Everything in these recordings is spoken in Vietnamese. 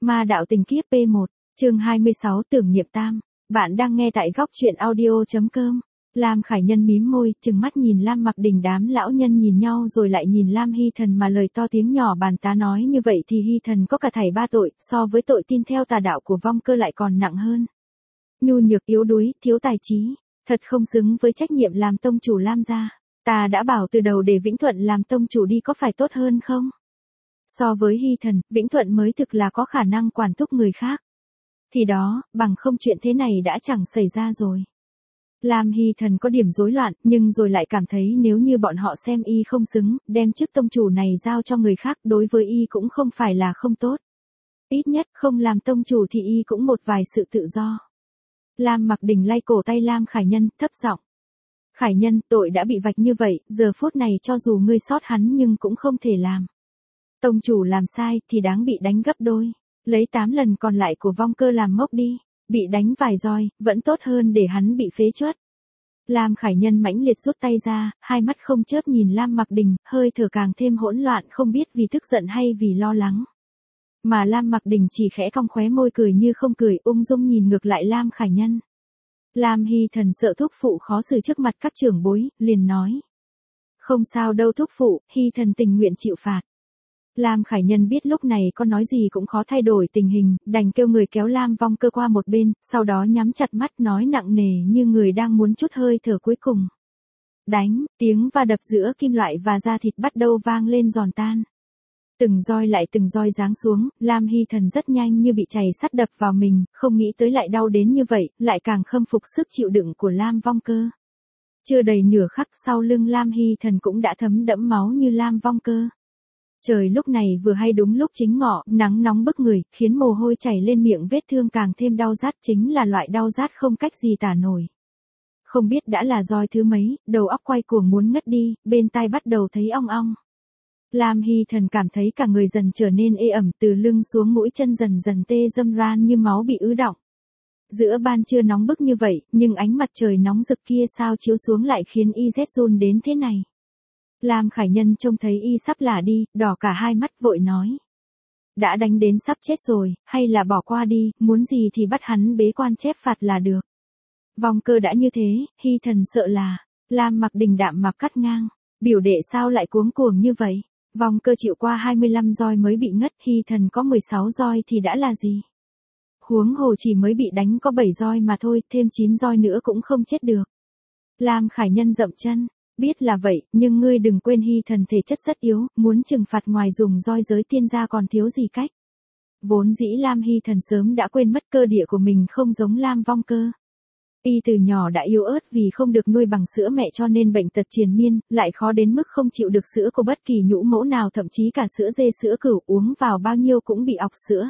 Ma đạo tình kiếp P1, chương 26 tưởng niệm tam. Bạn đang nghe tại góc truyện audio.com. Lam Khải Nhân mím môi, trừng mắt nhìn Lam Mặc Đình, đám lão nhân nhìn nhau rồi lại nhìn Lam Hy Thần mà lời to tiếng nhỏ bàn tán nói như vậy thì Hy Thần có cả thảy 3 tội, so với tội tin theo tà đạo của Vong Cơ lại còn nặng hơn. Nhu nhược yếu đuối, thiếu tài trí, thật không xứng với trách nhiệm làm tông chủ Lam gia. Ta đã bảo từ đầu để Vĩnh Thuận làm tông chủ đi có phải tốt hơn không? So với Hy Thần, Vĩnh Thuận mới thực là có khả năng quản thúc người khác. Thì đó, bằng không chuyện thế này đã chẳng xảy ra rồi. Lam Hy Thần có điểm rối loạn, nhưng rồi lại cảm thấy nếu như bọn họ xem y không xứng, đem chức tông chủ này giao cho người khác đối với y cũng không phải là không tốt. Ít nhất không làm tông chủ thì y cũng một vài sự tự do. Lam Mặc Đình lay cổ tay Lam Khải Nhân, thấp giọng. Khải Nhân, tội đã bị vạch như vậy, giờ phút này cho dù ngươi sót hắn nhưng cũng không thể làm. Tông chủ làm sai thì đáng bị đánh gấp đôi. Lấy 8 lần còn lại của Vong Cơ làm mốc đi. Bị đánh vài roi, vẫn tốt hơn để hắn bị phế truất. Lam Khải Nhân mãnh liệt rút tay ra, hai mắt không chớp nhìn Lam Mặc Đình, hơi thở càng thêm hỗn loạn, không biết vì tức giận hay vì lo lắng. Mà Lam Mặc Đình chỉ khẽ cong khóe môi cười như không cười, ung dung nhìn ngược lại Lam Khải Nhân. Lam Hy Thần sợ thúc phụ khó xử trước mặt các trưởng bối, liền nói. Không sao đâu thúc phụ, Hy Thần tình nguyện chịu phạt. Lam Khải Nhân biết lúc này có nói gì cũng khó thay đổi tình hình, đành kêu người kéo Lam Vong Cơ qua một bên, sau đó nhắm chặt mắt nói nặng nề như người đang muốn trút hơi thở cuối cùng. Đánh, tiếng va đập giữa kim loại và da thịt bắt đầu vang lên giòn tan. Từng roi lại từng roi giáng xuống, Lam Hy Thần rất nhanh như bị chày sắt đập vào mình, không nghĩ tới lại đau đến như vậy, lại càng khâm phục sức chịu đựng của Lam Vong Cơ. Chưa đầy nửa khắc sau lưng Lam Hy Thần cũng đã thấm đẫm máu như Lam Vong Cơ. Trời lúc này vừa hay đúng lúc chính ngọ, nắng nóng bức người, khiến mồ hôi chảy lên miệng, vết thương càng thêm đau rát, chính là loại đau rát không cách gì tả nổi. Không biết đã là roi thứ mấy, đầu óc quay cuồng muốn ngất đi, bên tai bắt đầu thấy ong ong. Lam Hy Thần cảm thấy cả người dần trở nên ê ẩm, từ lưng xuống mũi chân dần dần tê râm ran như máu bị ứ đọng. Giữa ban trưa nóng bức như vậy, nhưng ánh mặt trời nóng rực kia sao chiếu xuống lại khiến y rét run đến thế này. Lam Khải Nhân trông thấy y sắp lả đi, đỏ cả hai mắt vội nói. Đã đánh đến sắp chết rồi, hay là bỏ qua đi, muốn gì thì bắt hắn bế quan chép phạt là được. Vong Cơ đã như thế, Hy Thần sợ là. Lam Mặc Đình đạm mạc cắt ngang. Biểu đệ sao lại cuống cuồng như vậy? Vong Cơ chịu qua 25 roi mới bị ngất, Hy Thần có 16 roi thì đã là gì? Huống hồ chỉ mới bị đánh có 7 roi mà thôi, thêm 9 roi nữa cũng không chết được. Lam Khải Nhân dậm chân. Biết là vậy, nhưng ngươi đừng quên Hy Thần thể chất rất yếu, muốn trừng phạt ngoài dùng roi giới tiên ra còn thiếu gì cách. Vốn dĩ Lam Hy Thần sớm đã quên mất cơ địa của mình không giống Lam Vong Cơ. Y từ nhỏ đã yếu ớt vì không được nuôi bằng sữa mẹ cho nên bệnh tật triền miên, lại khó đến mức không chịu được sữa của bất kỳ nhũ mẫu nào, thậm chí cả sữa dê sữa cừu uống vào bao nhiêu cũng bị ọc sữa.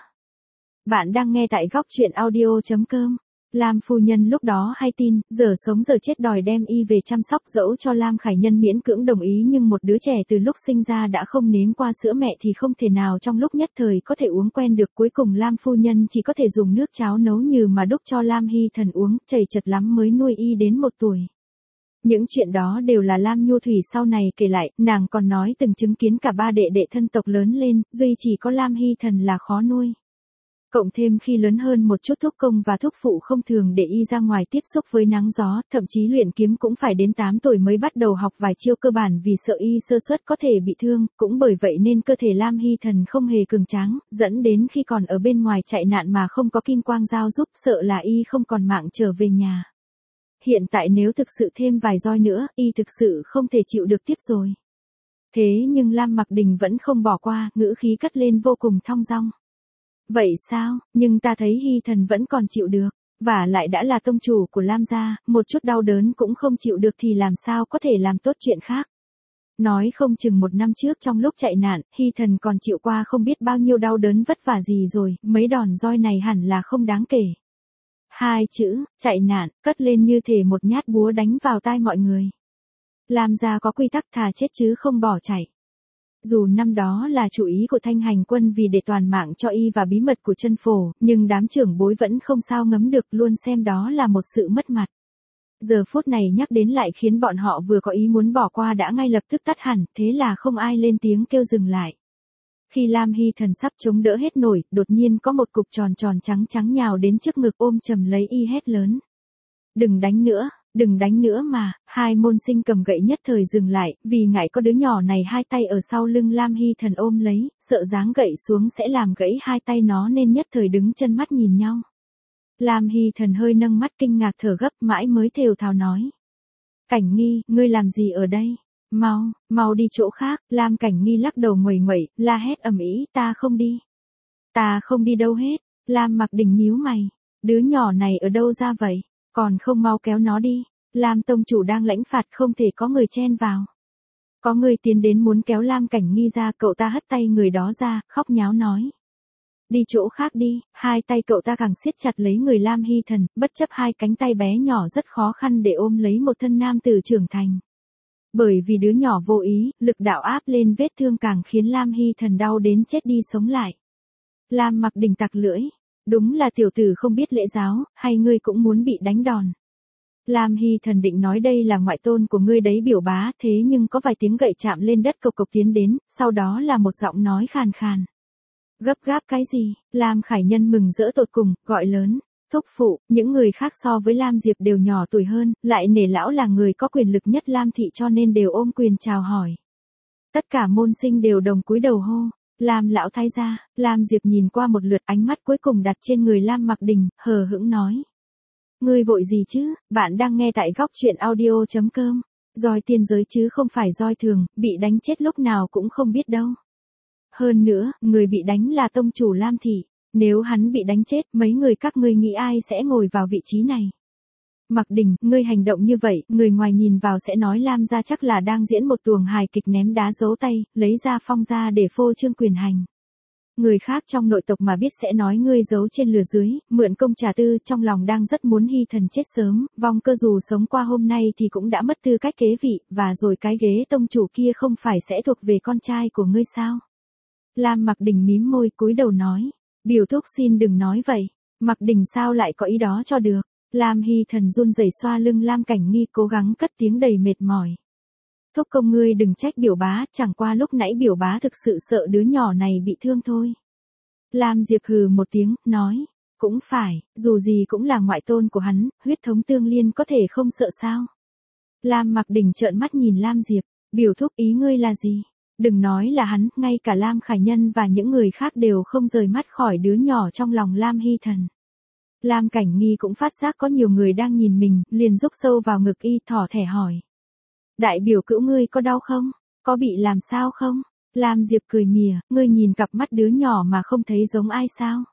Bạn đang nghe tại góc truyện audio.com. Lam phu nhân lúc đó hay tin, giờ sống giờ chết đòi đem y về chăm sóc, dẫu cho Lam Khải Nhân miễn cưỡng đồng ý nhưng một đứa trẻ từ lúc sinh ra đã không nếm qua sữa mẹ thì không thể nào trong lúc nhất thời có thể uống quen được, cuối cùng Lam phu nhân chỉ có thể dùng nước cháo nấu nhừ mà đúc cho Lam Hy Thần uống, chảy chật lắm mới nuôi y đến 1 tuổi. Những chuyện đó đều là Lam Nhu Thủy sau này kể lại, nàng còn nói từng chứng kiến cả 3 đệ đệ thân tộc lớn lên, duy chỉ có Lam Hy Thần là khó nuôi. Cộng thêm khi lớn hơn một chút thúc công và thúc phụ không thường để y ra ngoài tiếp xúc với nắng gió, thậm chí luyện kiếm cũng phải đến 8 tuổi mới bắt đầu học vài chiêu cơ bản vì sợ y sơ suất có thể bị thương, cũng bởi vậy nên cơ thể Lam Hy Thần không hề cường tráng, dẫn đến khi còn ở bên ngoài chạy nạn mà không có kim quang giao giúp, sợ là y không còn mạng trở về nhà. Hiện tại nếu thực sự thêm vài roi nữa, y thực sự không thể chịu được tiếp rồi. Thế nhưng Lam Mặc Đình vẫn không bỏ qua, ngữ khí cất lên vô cùng thong dong. Vậy sao, nhưng ta thấy Hy Thần vẫn còn chịu được, và lại đã là tông chủ của Lam gia, một chút đau đớn cũng không chịu được thì làm sao có thể làm tốt chuyện khác. Nói không chừng 1 năm trước trong lúc chạy nạn, Hy Thần còn chịu qua không biết bao nhiêu đau đớn vất vả gì rồi, mấy đòn roi này hẳn là không đáng kể. 2 chữ, chạy nạn, cất lên như thể một nhát búa đánh vào tai mọi người. Lam gia có quy tắc thà chết chứ không bỏ chạy. Dù năm đó là chủ ý của Thanh Hành Quân vì để toàn mạng cho y và bí mật của chân phổ, nhưng đám trưởng bối vẫn không sao ngấm được, luôn xem đó là một sự mất mặt. Giờ phút này nhắc đến lại khiến bọn họ vừa có ý muốn bỏ qua đã ngay lập tức tắt hẳn, thế là không ai lên tiếng kêu dừng lại. Khi Lam Hy Thần sắp chống đỡ hết nổi, đột nhiên có một cục tròn tròn trắng trắng nhào đến trước ngực ôm chầm lấy y hét lớn. Đừng đánh nữa mà, hai môn sinh cầm gậy nhất thời dừng lại, vì ngại có đứa nhỏ này hai tay ở sau lưng Lam Hy Thần ôm lấy, sợ giáng gậy xuống sẽ làm gãy hai tay nó nên nhất thời đứng chân mắt nhìn nhau. Lam Hy Thần hơi nâng mắt kinh ngạc thở gấp mãi mới thều thào nói. Cảnh Nghi, ngươi làm gì ở đây? Mau đi chỗ khác. Lam Cảnh Nghi lắc đầu nguầy nguậy, la hét ầm ĩ, ta không đi đâu hết. Lam Mặc Đình nhíu mày, đứa nhỏ này ở đâu ra vậy? Còn không mau kéo nó đi. Lam tông chủ đang lãnh phạt không thể có người chen vào. Có người tiến đến muốn kéo Lam Cảnh Nghi ra, cậu ta hất tay người đó ra, khóc nháo nói. Đi chỗ khác đi. Hai tay cậu ta càng siết chặt lấy người Lam Hy Thần, bất chấp hai cánh tay bé nhỏ rất khó khăn để ôm lấy một thân nam tử trưởng thành. Bởi vì đứa nhỏ vô ý, lực đạo áp lên vết thương càng khiến Lam Hy Thần đau đến chết đi sống lại. Lam Mặc Đình tặc lưỡi. Đúng là tiểu tử không biết lễ giáo, hay ngươi cũng muốn bị đánh đòn. Lam Hy Thần định nói đây là ngoại tôn của ngươi đấy biểu bá, thế nhưng có vài tiếng gậy chạm lên đất cộc cộc tiến đến, sau đó là một giọng nói khàn khàn. Gấp gáp cái gì? Lam Khải Nhân mừng rỡ tột cùng, gọi lớn. Thúc phụ, những người khác so với Lam Diệp đều nhỏ tuổi hơn, lại nể lão là người có quyền lực nhất Lam thị cho nên đều ôm quyền chào hỏi. Tất cả môn sinh đều đồng cúi đầu hô. Lam lão thái gia. Lam Diệp nhìn qua một lượt, ánh mắt cuối cùng đặt trên người Lam Mặc Đình, hờ hững nói. Ngươi vội gì chứ? Bạn đang nghe tại góc truyện audio.com. Roi tiên giới chứ không phải roi thường, bị đánh chết lúc nào cũng không biết đâu. Hơn nữa, người bị đánh là tông chủ Lam thị. Nếu hắn bị đánh chết, mấy người các ngươi nghĩ ai sẽ ngồi vào vị trí này? Mặc Đình, ngươi hành động như vậy, người ngoài nhìn vào sẽ nói Lam gia chắc là đang diễn một tuồng hài kịch ném đá giấu tay, lấy ra phong ra để phô trương quyền hành. Người khác trong nội tộc mà biết sẽ nói ngươi giấu trên lừa dưới, mượn công trả tư, trong lòng đang rất muốn Hy Thần chết sớm, vong cơ dù sống qua hôm nay thì cũng đã mất tư cách kế vị, và rồi cái ghế tông chủ kia không phải sẽ thuộc về con trai của ngươi sao? Lam Mặc Đình mím môi cúi đầu nói. Biểu thúc xin đừng nói vậy. Mặc Đình sao lại có ý đó cho được. Lam Hy Thần run rẩy xoa lưng Lam Cảnh Nghi cố gắng cất tiếng đầy mệt mỏi. Thúc công ngươi đừng trách biểu bá, chẳng qua lúc nãy biểu bá thực sự sợ đứa nhỏ này bị thương thôi. Lam Diệp hừ một tiếng, nói. Cũng phải, dù gì cũng là ngoại tôn của hắn, huyết thống tương liên có thể không sợ sao. Lam Mặc Đình trợn mắt nhìn Lam Diệp. Biểu thúc ý ngươi là gì? Đừng nói là hắn, ngay cả Lam Khải Nhân và những người khác đều không rời mắt khỏi đứa nhỏ trong lòng Lam Hy Thần. Lam Cảnh Nghi cũng phát giác có nhiều người đang nhìn mình, liền rúc sâu vào ngực y thỏ thẻ hỏi. Đại biểu cữu ngươi có đau không? Có bị làm sao không? Lam Diệp cười mỉa, ngươi nhìn cặp mắt đứa nhỏ mà không thấy giống ai sao?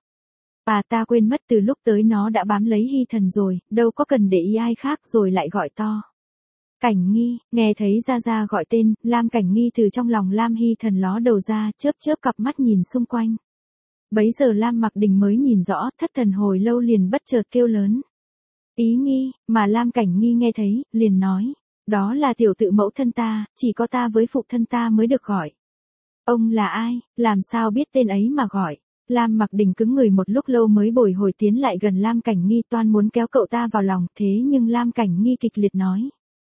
Ta quên mất từ lúc tới nó đã bám lấy Hy Thần rồi, đâu có cần để ý ai khác rồi lại gọi to. Cảnh Nghi, nghe thấy Gia Gia gọi tên, Lam Cảnh Nghi từ trong lòng Lam Hy Thần ló đầu ra, chớp chớp cặp mắt nhìn xung quanh. Bấy giờ Lam Mặc Đình mới nhìn rõ, thất thần hồi lâu liền bất chợt kêu lớn. Ý Nghi, mà Lam Cảnh Nghi nghe thấy, liền nói. Đó là tiểu tự mẫu thân ta, chỉ có ta với phụ thân ta mới được gọi. Ông là ai, làm sao biết tên ấy mà gọi? Lam Mặc Đình cứng người một lúc lâu mới bồi hồi tiến lại gần Lam Cảnh Nghi toan muốn kéo cậu ta vào lòng, thế nhưng Lam Cảnh Nghi kịch liệt nói.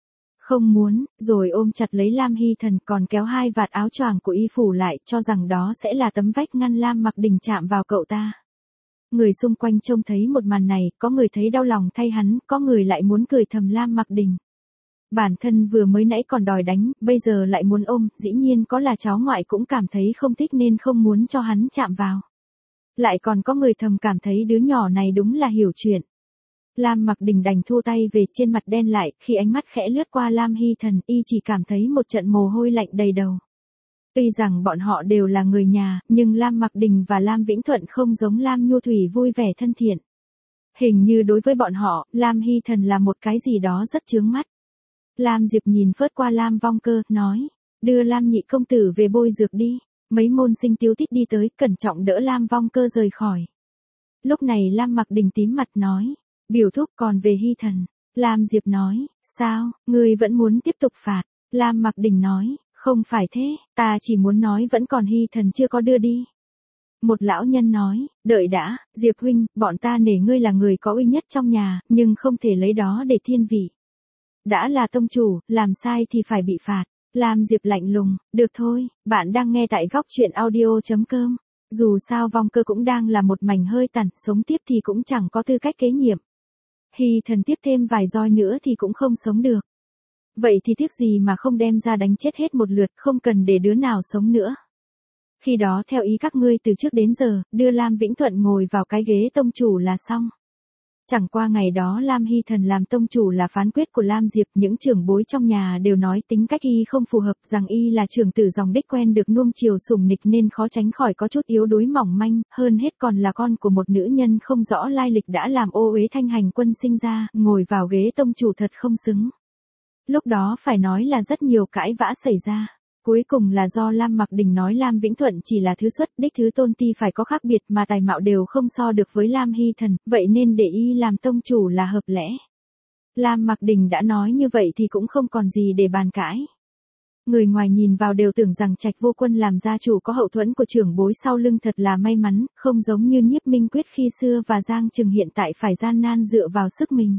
Không muốn, rồi ôm chặt lấy Lam Hy Thần còn kéo hai vạt áo choàng của y phủ lại cho rằng đó sẽ là tấm vách ngăn Lam Mặc Đình chạm vào cậu ta. Người xung quanh trông thấy một màn này, có người thấy đau lòng thay hắn, có người lại muốn cười thầm Lam Mặc Đình. Bản thân vừa mới nãy còn đòi đánh, bây giờ lại muốn ôm, dĩ nhiên có là cháu ngoại cũng cảm thấy không thích nên không muốn cho hắn chạm vào. Lại còn có người thầm cảm thấy đứa nhỏ này đúng là hiểu chuyện. Lam Mặc Đình đành thua tay về, trên mặt đen lại, khi ánh mắt khẽ lướt qua Lam Hy Thần, y chỉ cảm thấy một trận mồ hôi lạnh đầy đầu. Tuy rằng bọn họ đều là người nhà, nhưng Lam Mặc Đình và Lam Vĩnh Thuận không giống Lam Nhu Thủy vui vẻ thân thiện. Hình như đối với bọn họ, Lam Hy Thần là một cái gì đó rất chướng mắt. Lam Diệp nhìn phớt qua Lam Vong Cơ, nói, đưa Lam nhị công tử về bôi dược đi. Mấy môn sinh tiêu tít đi tới, cẩn trọng đỡ Lam Vong Cơ rời khỏi. Lúc này Lam Mặc Đình tím mặt nói, biểu thúc còn về Hy Thần. Lam Diệp nói, sao, ngươi vẫn muốn tiếp tục phạt? Lam Mặc Đình nói, không phải thế, ta chỉ muốn nói vẫn còn Hy Thần chưa có đưa đi. Một lão nhân nói, đợi đã, Diệp huynh, bọn ta nể ngươi là người có uy nhất trong nhà, nhưng không thể lấy đó để thiên vị. Đã là tông chủ, làm sai thì phải bị phạt. Lam Diệp lạnh lùng, được thôi, bạn đang nghe tại góc chuyện audio.com. Dù sao vong cơ cũng đang là một mảnh hơi tàn, sống tiếp thì cũng chẳng có tư cách kế nhiệm. Hy Thần tiếp thêm vài roi nữa thì cũng không sống được. Vậy thì tiếc gì mà không đem ra đánh chết hết một lượt, không cần để đứa nào sống nữa. Khi đó theo ý các ngươi từ trước đến giờ, đưa Lam Vĩnh Thuận ngồi vào cái ghế tông chủ là xong. Chẳng qua ngày đó Lam Hy Thần làm tông chủ là phán quyết của Lam Diệp, những trưởng bối trong nhà đều nói tính cách y không phù hợp, rằng y là trưởng tử dòng đích quen được nuông chiều sủng nịch nên khó tránh khỏi có chút yếu đuối mỏng manh, hơn hết còn là con của một nữ nhân không rõ lai lịch đã làm ô uế Thanh Hành Quân sinh ra, ngồi vào ghế tông chủ thật không xứng. Lúc đó phải nói là rất nhiều cãi vã xảy ra. Cuối cùng là do Lam Mặc Đình nói Lam Vĩnh Thuận chỉ là thứ xuất đích thứ tôn ti phải có khác biệt mà tài mạo đều không so được với Lam Hy Thần, vậy nên để y làm tông chủ là hợp lẽ. Lam Mặc Đình đã nói như vậy thì cũng không còn gì để bàn cãi. Người ngoài nhìn vào đều tưởng rằng Trạch Vô Quân làm gia chủ có hậu thuẫn của trưởng bối sau lưng thật là may mắn, không giống như Nhiếp Minh Quyết khi xưa và Giang Trừng hiện tại phải gian nan dựa vào sức mình.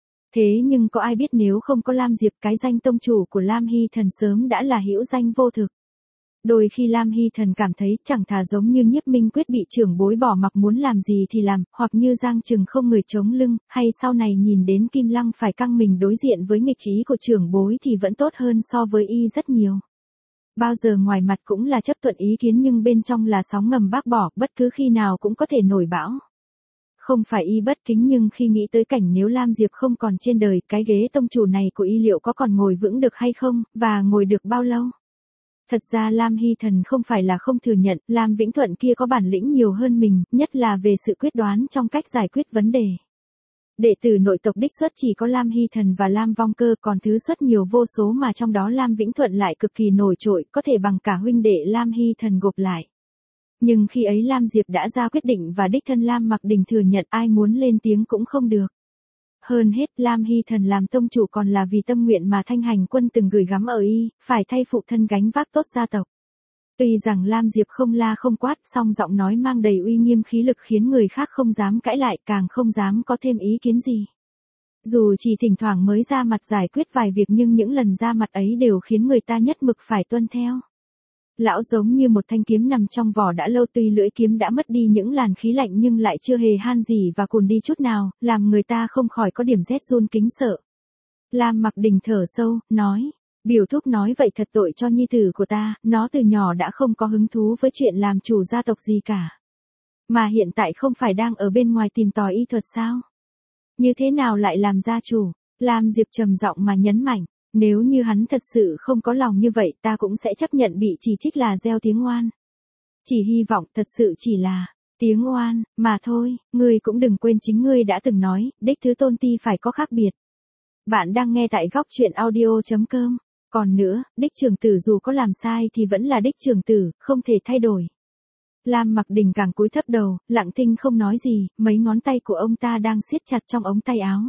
Thế nhưng có ai biết nếu không có Lam Diệp cái danh tông chủ của Lam Hy Thần sớm đã là hữu danh vô thực. Đôi khi Lam Hy Thần cảm thấy chẳng thà giống như Nhiếp Minh Quyết bị trưởng bối bỏ mặc muốn làm gì thì làm, hoặc như Giang Trừng không người chống lưng, hay sau này nhìn đến Kim Lăng phải căng mình đối diện với nghịch ý của trưởng bối thì vẫn tốt hơn so với y rất nhiều. Bao giờ ngoài mặt cũng là chấp thuận ý kiến nhưng bên trong là sóng ngầm bác bỏ, bất cứ khi nào cũng có thể nổi bão. Không phải y bất kính nhưng khi nghĩ tới cảnh nếu Lam Diệp không còn trên đời, cái ghế tông chủ này của y liệu có còn ngồi vững được hay không, và ngồi được bao lâu? Thật ra Lam Hy Thần không phải là không thừa nhận, Lam Vĩnh Thuận kia có bản lĩnh nhiều hơn mình, nhất là về sự quyết đoán trong cách giải quyết vấn đề. Đệ tử nội tộc đích xuất chỉ có Lam Hy Thần và Lam Vong Cơ, còn thứ xuất nhiều vô số mà trong đó Lam Vĩnh Thuận lại cực kỳ nổi trội, có thể bằng cả huynh đệ Lam Hy Thần gộp lại. Nhưng khi ấy Lam Diệp đã ra quyết định và đích thân Lam Mặc Đình thừa nhận, ai muốn lên tiếng cũng không được. Hơn hết Lam Hy Thần làm tông chủ còn là vì tâm nguyện mà Thanh Hành Quân từng gửi gắm ở y, phải thay phụ thân gánh vác tốt gia tộc. Tuy rằng Lam Diệp không la không quát, song giọng nói mang đầy uy nghiêm khí lực khiến người khác không dám cãi lại, càng không dám có thêm ý kiến gì. Dù chỉ thỉnh thoảng mới ra mặt giải quyết vài việc nhưng những lần ra mặt ấy đều khiến người ta nhất mực phải tuân theo. Lão giống như một thanh kiếm nằm trong vỏ đã lâu, tuy lưỡi kiếm đã mất đi những làn khí lạnh nhưng lại chưa hề han gì và cùn đi chút nào, làm người ta không khỏi có điểm rét run kính sợ. Lam Mặc Đình thở sâu, nói, biểu thúc nói vậy thật tội cho nhi tử của ta, nó từ nhỏ đã không có hứng thú với chuyện làm chủ gia tộc gì cả. Mà hiện tại không phải đang ở bên ngoài tìm tòi y thuật sao? Như thế nào lại làm gia chủ? Lam Diệp trầm giọng mà nhấn mạnh. Nếu như hắn thật sự không có lòng như vậy ta cũng sẽ chấp nhận bị chỉ trích là gieo tiếng oan. Chỉ hy vọng thật sự chỉ là tiếng oan, mà thôi, ngươi cũng đừng quên chính ngươi đã từng nói, đích thứ tôn ti phải có khác biệt. Bạn đang nghe tại góc chuyện audio.com. Còn nữa, đích trưởng tử dù có làm sai thì vẫn là đích trưởng tử, không thể thay đổi. Lam Mặc Đình càng cúi thấp đầu, lặng thinh không nói gì, mấy ngón tay của ông ta đang siết chặt trong ống tay áo.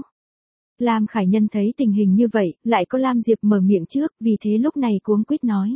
Lam Khải Nhân thấy tình hình như vậy, lại có Lam Diệp mở miệng trước, vì thế lúc này cuống quýt nói.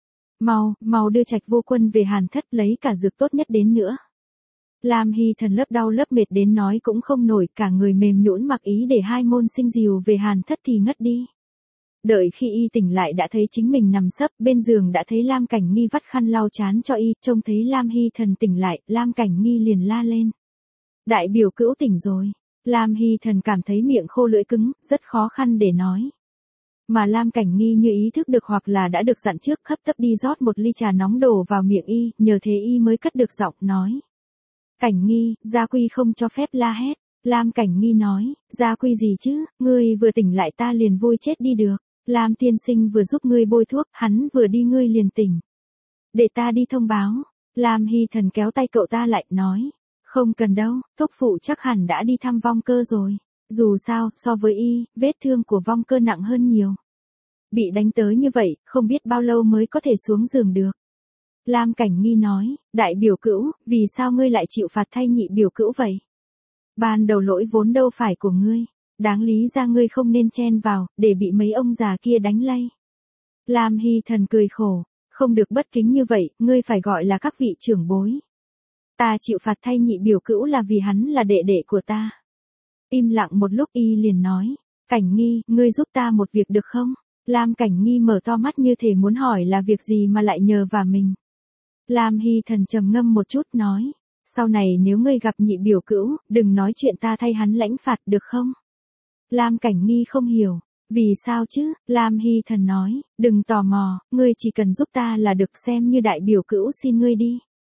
Mau đưa Trạch Vô Quân về Hàn Thất lấy cả dược tốt nhất đến nữa. Lam Hy Thần lớp đau lớp mệt đến nói cũng không nổi, cả người mềm nhũn mặc ý để hai môn sinh dìu về Hàn Thất thì ngất đi. Đợi khi y tỉnh lại đã thấy chính mình nằm sấp bên giường, đã thấy Lam Cảnh Nghi vắt khăn lau trán cho y, trông thấy Lam Hy Thần tỉnh lại, Lam Cảnh Nghi liền la lên. Đại biểu cữu tỉnh rồi. Lam Hy Thần cảm thấy miệng khô lưỡi cứng, rất khó khăn để nói. Mà Lam Cảnh Nghi như ý thức được hoặc là đã được dặn trước, hấp tấp đi rót một ly trà nóng đổ vào miệng y, nhờ thế y mới cất được giọng nói. Cảnh Nghi, gia quy không cho phép la hét. Lam Cảnh Nghi nói, gia quy gì chứ, ngươi vừa tỉnh lại ta liền vui chết đi được. Lam tiên sinh vừa giúp ngươi bôi thuốc, hắn vừa đi ngươi liền tỉnh. Để ta đi thông báo. Lam Hy Thần kéo tay cậu ta lại, nói. Không cần đâu, thúc phụ chắc hẳn đã đi thăm Vong Cơ rồi. Dù sao, so với y, vết thương của Vong Cơ nặng hơn nhiều. Bị đánh tới như vậy, không biết bao lâu mới có thể xuống giường được. Lam Cảnh Nghi nói, đại biểu cữu, vì sao ngươi lại chịu phạt thay nhị biểu cữu vậy? Ban đầu lỗi vốn đâu phải của ngươi. Đáng lý ra ngươi không nên chen vào, để bị mấy ông già kia đánh lây. Lam Hy Thần cười khổ, không được bất kính như vậy, ngươi phải gọi là các vị trưởng bối. Ta chịu phạt thay nhị biểu cữu là vì hắn là đệ đệ của ta. Im lặng một lúc y liền nói, Cảnh Nghi, ngươi giúp ta một việc được không? Lam Cảnh Nghi mở to mắt như thể muốn hỏi là việc gì mà lại nhờ vào mình. Lam Hy Thần trầm ngâm một chút nói, sau này nếu ngươi gặp nhị biểu cữu, đừng nói chuyện ta thay hắn lãnh phạt được không? Lam Cảnh Nghi không hiểu, vì sao chứ? Lam Hy Thần nói, đừng tò mò, ngươi chỉ cần giúp ta là được, xem như đại biểu cữu xin ngươi đi.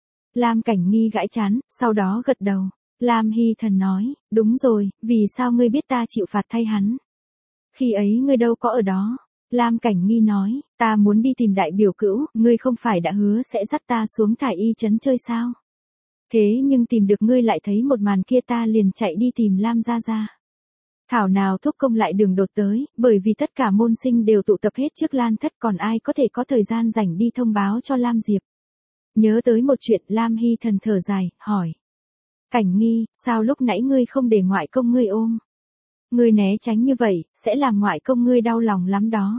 Lam Cảnh Nghi gãi chán, sau đó gật đầu. Lam Hy Thần nói, đúng rồi, vì sao ngươi biết ta chịu phạt thay hắn? Khi ấy ngươi đâu có ở đó. Lam Cảnh Nghi nói, ta muốn đi tìm đại biểu cữu, ngươi không phải đã hứa sẽ dắt ta xuống Thải Y trấn chơi sao? Thế nhưng tìm được ngươi lại thấy một màn kia, ta liền chạy đi tìm Lam Gia Gia. Thảo nào thúc công lại đường đột tới, bởi vì tất cả môn sinh đều tụ tập hết trước Lan Thất, còn ai có thể có thời gian rảnh đi thông báo cho Lam Diệp. Nhớ tới một chuyện, Lam Hy Thần thở dài, hỏi. Cảnh Nghi, sao lúc nãy ngươi không để ngoại công ngươi ôm? Ngươi né tránh như vậy, sẽ làm ngoại công ngươi đau lòng lắm đó.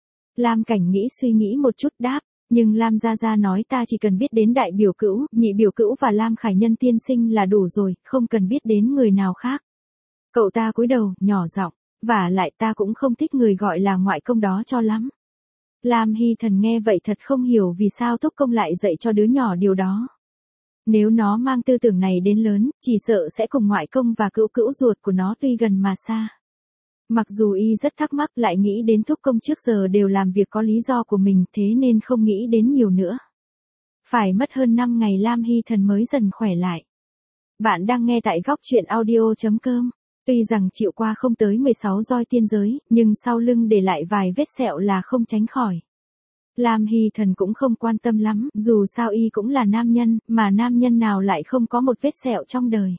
Lam Cảnh Nghĩ suy nghĩ một chút đáp, nhưng Lam Gia Gia nói ta chỉ cần biết đến đại biểu cữu, nhị biểu cữu và Lam Khải Nhân tiên sinh là đủ rồi, không cần biết đến người nào khác. Cậu ta cúi đầu, nhỏ giọng, vả lại ta cũng không thích người gọi là ngoại công đó cho lắm. Lam Hy Thần nghe vậy thật không hiểu vì sao thúc công lại dạy cho đứa nhỏ điều đó. Nếu nó mang tư tưởng này đến lớn, chỉ sợ sẽ cùng ngoại công và cữu cữu ruột của nó tuy gần mà xa. Mặc dù y rất thắc mắc, lại nghĩ đến thúc công trước giờ đều làm việc có lý do của mình, thế nên không nghĩ đến nhiều nữa. Phải mất hơn 5 ngày Lam Hy Thần mới dần khỏe lại. Bạn đang nghe tại góc truyện audio.com. Tuy rằng chịu qua không tới 16 roi tiên giới, nhưng sau lưng để lại vài vết sẹo là không tránh khỏi. Lam Hy Thần cũng không quan tâm lắm, dù sao y cũng là nam nhân, mà nam nhân nào lại không có một vết sẹo trong đời.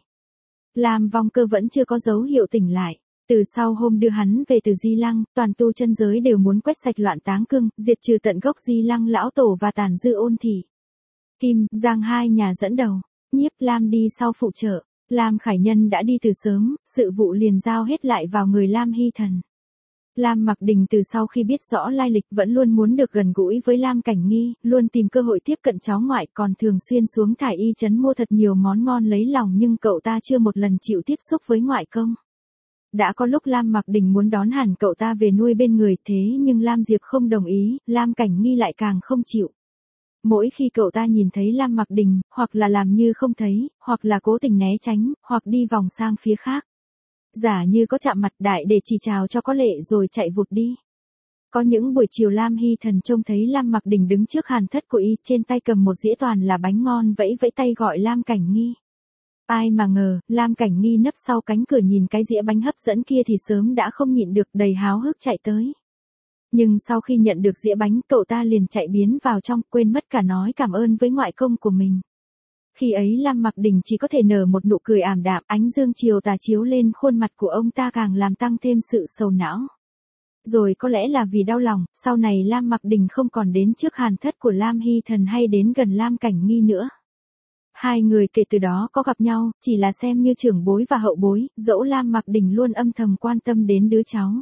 Lam Vong Cơ vẫn chưa có dấu hiệu tỉnh lại. Từ sau hôm đưa hắn về từ Di Lăng, toàn tu chân giới đều muốn quét sạch loạn táng cương, diệt trừ tận gốc Di Lăng lão tổ và tàn dư Ôn Thị. Kim, Giang hai nhà dẫn đầu, Nhiếp Lam đi sau phụ trợ. Lam Khải Nhân đã đi từ sớm, sự vụ liền giao hết lại vào người Lam Hy Thần. Lam Mặc Đình từ sau khi biết rõ lai lịch vẫn luôn muốn được gần gũi với Lam Cảnh Nghi, luôn tìm cơ hội tiếp cận cháu ngoại, còn thường xuyên xuống Thải Y trấn mua thật nhiều món ngon lấy lòng, nhưng cậu ta chưa một lần chịu tiếp xúc với ngoại công. Đã có lúc Lam Mặc Đình muốn đón hẳn cậu ta về nuôi bên người, thế nhưng Lam Diệp không đồng ý, Lam Cảnh Nghi lại càng không chịu. Mỗi khi cậu ta nhìn thấy Lam Mặc Đình, hoặc là làm như không thấy, hoặc là cố tình né tránh, hoặc đi vòng sang phía khác. Giả như có chạm mặt đại để chỉ chào cho có lệ rồi chạy vụt đi. Có những buổi chiều Lam Hy Thần trông thấy Lam Mặc Đình đứng trước hàn thất của y, trên tay cầm một dĩa toàn là bánh ngon, vẫy vẫy tay gọi Lam Cảnh Nghi. Ai mà ngờ, Lam Cảnh Nghi nấp sau cánh cửa nhìn cái dĩa bánh hấp dẫn kia thì sớm đã không nhịn được, đầy háo hức chạy tới. Nhưng sau khi nhận được dĩa bánh, cậu ta liền chạy biến vào trong, quên mất cả nói cảm ơn với ngoại công của mình. Khi ấy Lam Mặc Đình chỉ có thể nở một nụ cười ảm đạm, ánh dương chiều tà chiếu lên khuôn mặt của ông ta càng làm tăng thêm sự sầu não. Rồi có lẽ là vì đau lòng, sau này Lam Mặc Đình không còn đến trước hàn thất của Lam Hy Thần hay đến gần Lam Cảnh Nghi nữa. Hai người kể từ đó có gặp nhau, chỉ là xem như trưởng bối và hậu bối, dẫu Lam Mặc Đình luôn âm thầm quan tâm đến đứa cháu.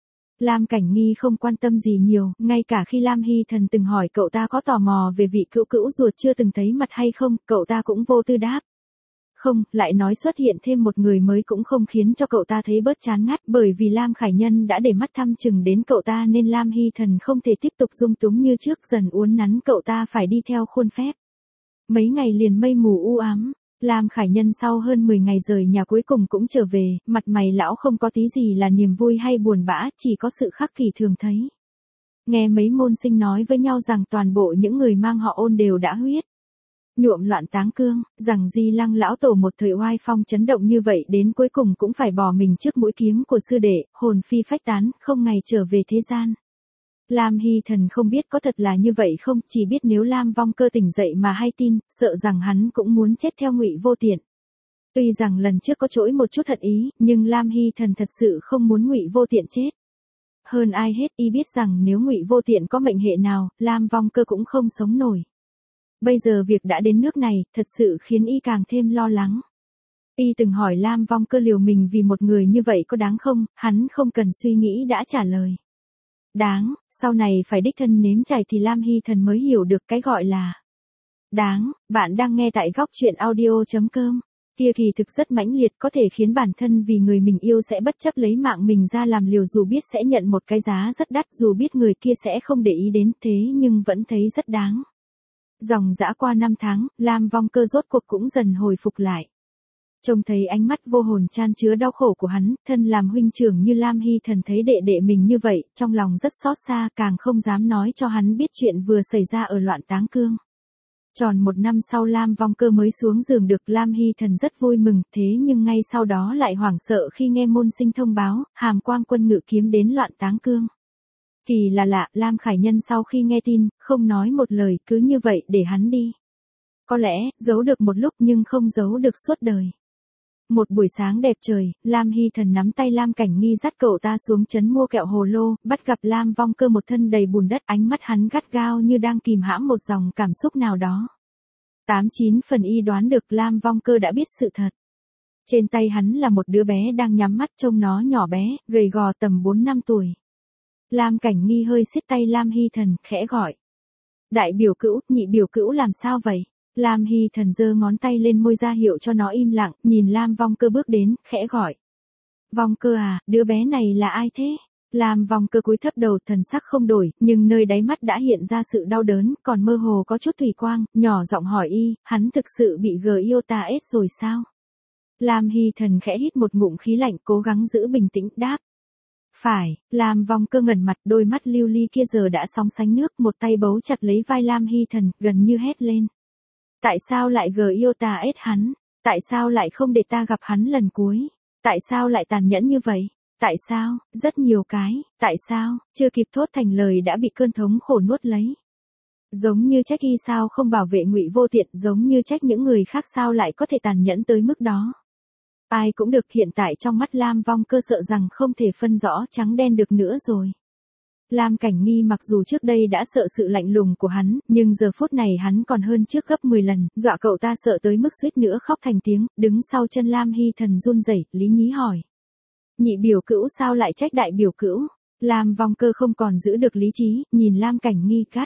Lam Cảnh Nghi không quan tâm gì nhiều, ngay cả khi Lam Hy Thần từng hỏi cậu ta có tò mò về vị cữu cữu ruột chưa từng thấy mặt hay không, cậu ta cũng vô tư đáp. Không, lại nói xuất hiện thêm một người mới cũng không khiến cho cậu ta thấy bớt chán ngắt, bởi vì Lam Khải Nhân đã để mắt thăm chừng đến cậu ta nên Lam Hy Thần không thể tiếp tục dung túng như trước, dần uốn nắn cậu ta phải đi theo khuôn phép. Mấy ngày liền mây mù u ám. Lam Khải Nhân sau hơn 10 ngày rời nhà cuối cùng cũng trở về, mặt mày lão không có tí gì là niềm vui hay buồn bã, chỉ có sự khắc kỷ thường thấy. Nghe mấy môn sinh nói với nhau rằng toàn bộ những người mang họ Ôn đều đã huyết nhuộm loạn táng cương, rằng Di Lăng lão tổ một thời oai phong chấn động như vậy đến cuối cùng cũng phải bỏ mình trước mũi kiếm của sư đệ, hồn phi phách tán, không ngày trở về thế gian. Lam Hy Thần không biết có thật là như vậy không, chỉ biết nếu Lam Vong Cơ tỉnh dậy mà hay tin, sợ rằng hắn cũng muốn chết theo Ngụy Vô Tiện. Tuy rằng lần trước có trỗi một chút hận ý, nhưng Lam Hy Thần thật sự không muốn Ngụy Vô Tiện chết. Hơn ai hết y biết rằng nếu Ngụy Vô Tiện có mệnh hệ nào, Lam Vong Cơ cũng không sống nổi. Bây giờ việc đã đến nước này, thật sự khiến y càng thêm lo lắng. Y từng hỏi Lam Vong Cơ liều mình vì một người như vậy có đáng không, hắn không cần suy nghĩ đã trả lời. Đáng, sau này phải đích thân nếm trải thì Lam Hy Thần mới hiểu được cái gọi là đáng. Bạn đang nghe tại góc truyện audio.com. Kia kỳ thực rất mãnh liệt, có thể khiến bản thân vì người mình yêu sẽ bất chấp lấy mạng mình ra làm liều, dù biết sẽ nhận một cái giá rất đắt, dù biết người kia sẽ không để ý đến, thế nhưng vẫn thấy rất đáng. Dòng dã qua 5 tháng, Lam Vong Cơ rốt cuộc cũng dần hồi phục lại. Trông thấy ánh mắt vô hồn chan chứa đau khổ của hắn, thân làm huynh trưởng như Lam Hy Thần thấy đệ đệ mình như vậy, trong lòng rất xót xa, càng không dám nói cho hắn biết chuyện vừa xảy ra ở Loạn Táng Cương. Tròn 1 năm sau Lam Vong Cơ mới xuống giường được, Lam Hy Thần rất vui mừng, thế nhưng ngay sau đó lại hoảng sợ khi nghe môn sinh thông báo, Hàm Quang Quân ngự kiếm đến Loạn Táng Cương. Kỳ là lạ, Lam Khải Nhân sau khi nghe tin, không nói một lời, cứ như vậy để hắn đi. Có lẽ, giấu được một lúc nhưng không giấu được suốt đời. Một buổi sáng đẹp trời, Lam Hy Thần nắm tay Lam Cảnh Nghi dắt cậu ta xuống trấn mua kẹo hồ lô, bắt gặp Lam Vong Cơ một thân đầy bùn đất, ánh mắt hắn gắt gao như đang kìm hãm một dòng cảm xúc nào đó. 89 phần y đoán được Lam Vong Cơ đã biết sự thật. Trên tay hắn là một đứa bé đang nhắm mắt, trông nó nhỏ bé, gầy gò tầm 4 năm tuổi. Lam Cảnh Nghi hơi siết tay Lam Hy Thần, khẽ gọi. Đại biểu cữu, nhị biểu cữu làm sao vậy? Lam Hy Thần giơ ngón tay lên môi ra hiệu cho nó im lặng, nhìn Lam Vong Cơ bước đến, khẽ gọi. Vong Cơ à, đứa bé này là ai thế? Lam Vong Cơ cúi thấp đầu, thần sắc không đổi, nhưng nơi đáy mắt đã hiện ra sự đau đớn, còn mơ hồ có chút thủy quang, nhỏ giọng hỏi y, hắn thực sự bị G.I.O.T.A.S rồi sao? Lam Hy Thần khẽ hít một ngụm khí lạnh, cố gắng giữ bình tĩnh, đáp. Phải, Lam Vong Cơ ngẩn mặt, đôi mắt lưu ly kia giờ đã sóng sánh nước, một tay bấu chặt lấy vai Lam Hy Thần, gần như hét lên. Tại sao lại G.I.O.T.A.S hắn? Tại sao lại không để ta gặp hắn lần cuối? Tại sao lại tàn nhẫn như vậy? Tại sao? Rất nhiều cái. Tại sao? Chưa kịp thốt thành lời đã bị cơn thống khổ nuốt lấy. Giống như trách y sao không bảo vệ Ngụy Vô Tiện, giống như trách những người khác sao lại có thể tàn nhẫn tới mức đó. Ai cũng được, hiện tại trong mắt Lam Vong Cơ sợ rằng không thể phân rõ trắng đen được nữa rồi. Lam Cảnh Nghi mặc dù trước đây đã sợ sự lạnh lùng của hắn, nhưng giờ phút này hắn còn hơn trước gấp 10 lần, dọa cậu ta sợ tới mức suýt nữa khóc thành tiếng, đứng sau chân Lam Hy Thần run rẩy, lý nhí hỏi. Nhị biểu cữu sao lại trách đại biểu cữu? Lam Vong Cơ không còn giữ được lý trí, nhìn Lam Cảnh Nghi gắt.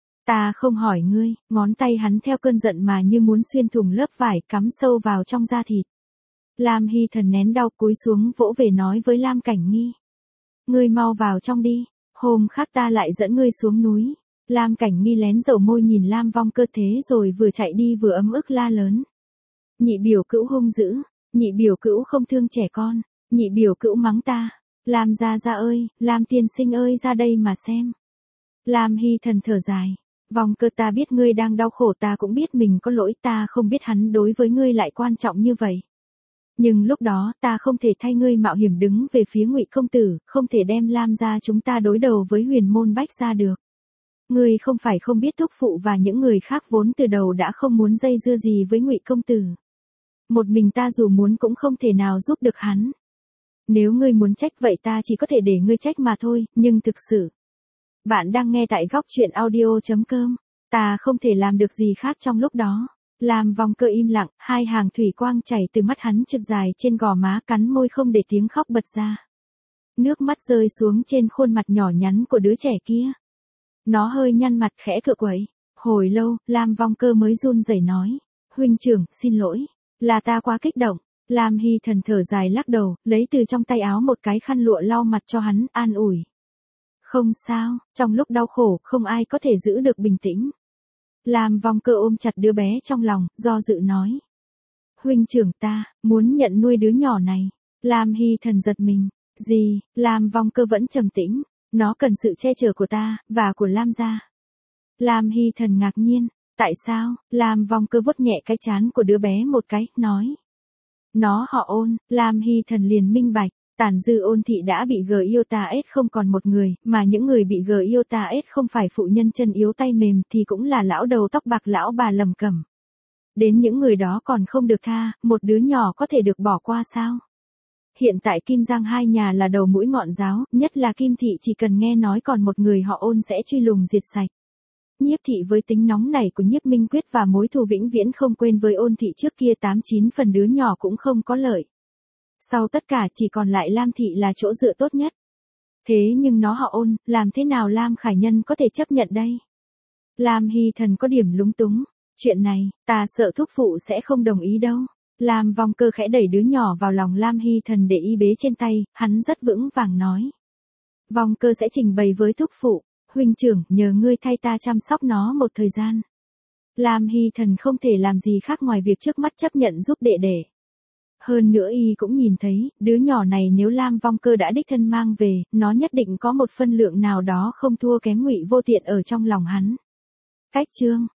Ta không hỏi ngươi, ngón tay hắn theo cơn giận mà như muốn xuyên thủng lớp vải, cắm sâu vào trong da thịt. Lam Hy Thần nén đau cúi xuống vỗ về nói với Lam Cảnh Nghi. Ngươi mau vào trong đi. Hôm khác ta lại dẫn ngươi xuống núi. Lam Cảnh Nghi lén dầu môi nhìn Lam Vong Cơ thế rồi vừa chạy đi vừa ấm ức la lớn. Nhị biểu cữu hung dữ, nhị biểu cữu không thương trẻ con, nhị biểu cữu mắng ta. Lam gia gia ơi, Lam tiên sinh ơi ra đây mà xem. Lam Hy Thần thở dài. Vong Cơ, ta biết ngươi đang đau khổ, ta cũng biết mình có lỗi, ta không biết hắn đối với ngươi lại quan trọng như vậy. Nhưng lúc đó, ta không thể thay ngươi mạo hiểm đứng về phía Ngụy công tử, không thể đem Lam gia chúng ta đối đầu với Huyền Môn Bách gia được. Ngươi không phải không biết thúc phụ và những người khác vốn từ đầu đã không muốn dây dưa gì với Ngụy công tử. Một mình ta dù muốn cũng không thể nào giúp được hắn. Nếu ngươi muốn trách vậy ta chỉ có thể để ngươi trách mà thôi, nhưng thực sự. Bạn đang nghe tại góc truyện audio.com. Ta không thể làm được gì khác trong lúc đó. Lam Vong Cơ im lặng, hai hàng thủy quang chảy từ mắt hắn trượt dài trên gò má, cắn môi không để tiếng khóc bật ra. Nước mắt rơi xuống trên khuôn mặt nhỏ nhắn của đứa trẻ kia. Nó hơi nhăn mặt khẽ cựa quậy. Hồi lâu, Lam Vong Cơ mới run rẩy nói. Huynh trưởng, xin lỗi. Là ta quá kích động. Lam Hy Thần thở dài lắc đầu, lấy từ trong tay áo một cái khăn lụa lau mặt cho hắn, an ủi. Không sao, trong lúc đau khổ, không ai có thể giữ được bình tĩnh. Lam Vong Cơ ôm chặt đứa bé trong lòng, do dự nói. Huynh trưởng, ta, muốn nhận nuôi đứa nhỏ này. Lam Hy Thần giật mình. Gì? Lam Vong Cơ vẫn trầm tĩnh. Nó cần sự che chở của ta, và của Lam gia. Lam Hy Thần ngạc nhiên. Tại sao? Lam Vong Cơ vuốt nhẹ cái trán của đứa bé một cái, nói. Nó họ Ôn. Lam Hy Thần liền minh bạch. Tàn dư Ôn thị đã bị G.I.O.T.A.S không còn một người, mà những người bị G.I.O.T.A.S không phải phụ nhân chân yếu tay mềm thì cũng là lão đầu tóc bạc lão bà Lầm Cẩm. Đến những người đó còn không được tha, một đứa nhỏ có thể được bỏ qua sao? Hiện tại Kim Giang hai nhà là đầu mũi ngọn giáo, nhất là Kim thị chỉ cần nghe nói còn một người họ Ôn sẽ truy lùng diệt sạch. Nhiếp thị với tính nóng nảy của Nhiếp Minh Quyết và mối thù vĩnh viễn không quên với Ôn thị trước kia 89 phần đứa nhỏ cũng không có lợi. Sau tất cả chỉ còn lại Lam thị là chỗ dựa tốt nhất. Thế nhưng nó họ Ôn, làm thế nào Lam Khải Nhân có thể chấp nhận đây? Lam Hy Thần có điểm lúng túng. Chuyện này, ta sợ thúc phụ sẽ không đồng ý đâu. Lam Vong Cơ khẽ đẩy đứa nhỏ vào lòng Lam Hy Thần để y bế trên tay, hắn rất vững vàng nói. Vong Cơ sẽ trình bày với thúc phụ, huynh trưởng, nhờ ngươi thay ta chăm sóc nó một thời gian. Lam Hy Thần không thể làm gì khác ngoài việc trước mắt chấp nhận giúp đệ đệ. Hơn nữa y cũng nhìn thấy, đứa nhỏ này nếu Lam Vong Cơ đã đích thân mang về, nó nhất định có một phân lượng nào đó không thua kém Ngụy Vô Tiện ở trong lòng hắn. Cách chương